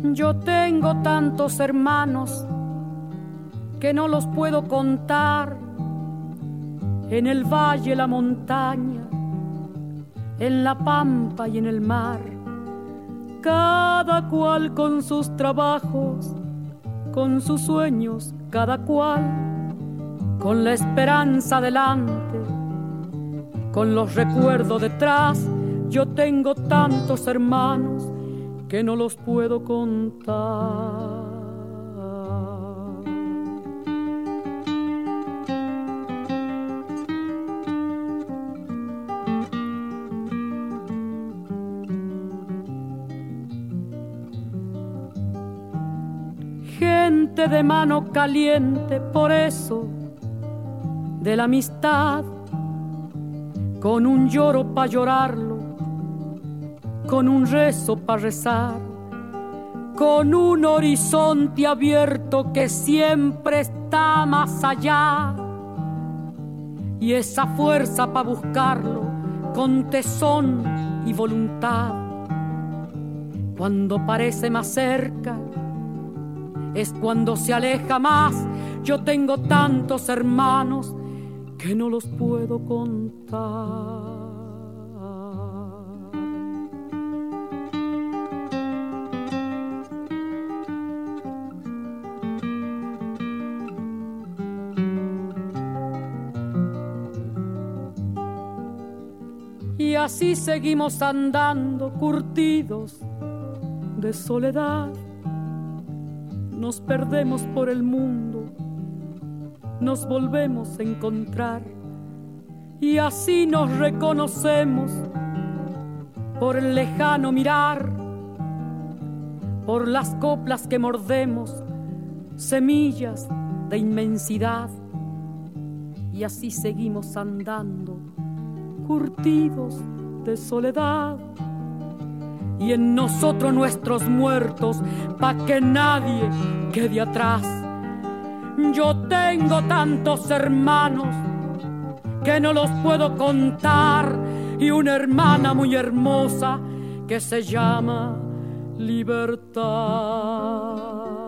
Yo tengo tantos hermanos que no los puedo contar, en el valle, la montaña, en la pampa y en el mar, cada cual con sus trabajos, con sus sueños, cada cual con la esperanza delante, con los recuerdos detrás. Yo tengo tantos hermanos que no los puedo contar. Gente de mano caliente, por eso, de la amistad, con un lloro pa' llorarlo, con un rezo pa' rezar, con un horizonte abierto que siempre está más allá, y esa fuerza pa' buscarlo con tesón y voluntad. Cuando parece más cerca es cuando se aleja más. Yo tengo tantos hermanos que no los puedo contar. Y así seguimos andando, curtidos de soledad. Nos perdemos por el mundo, nos volvemos a encontrar, y así nos reconocemos por el lejano mirar, por las coplas que mordemos, semillas de inmensidad. Y así seguimos andando, curtidos de soledad, y en nosotros nuestros muertos, pa' que nadie quede atrás. Yo tengo tantos hermanos que no los puedo contar, y una hermana muy hermosa que se llama Libertad.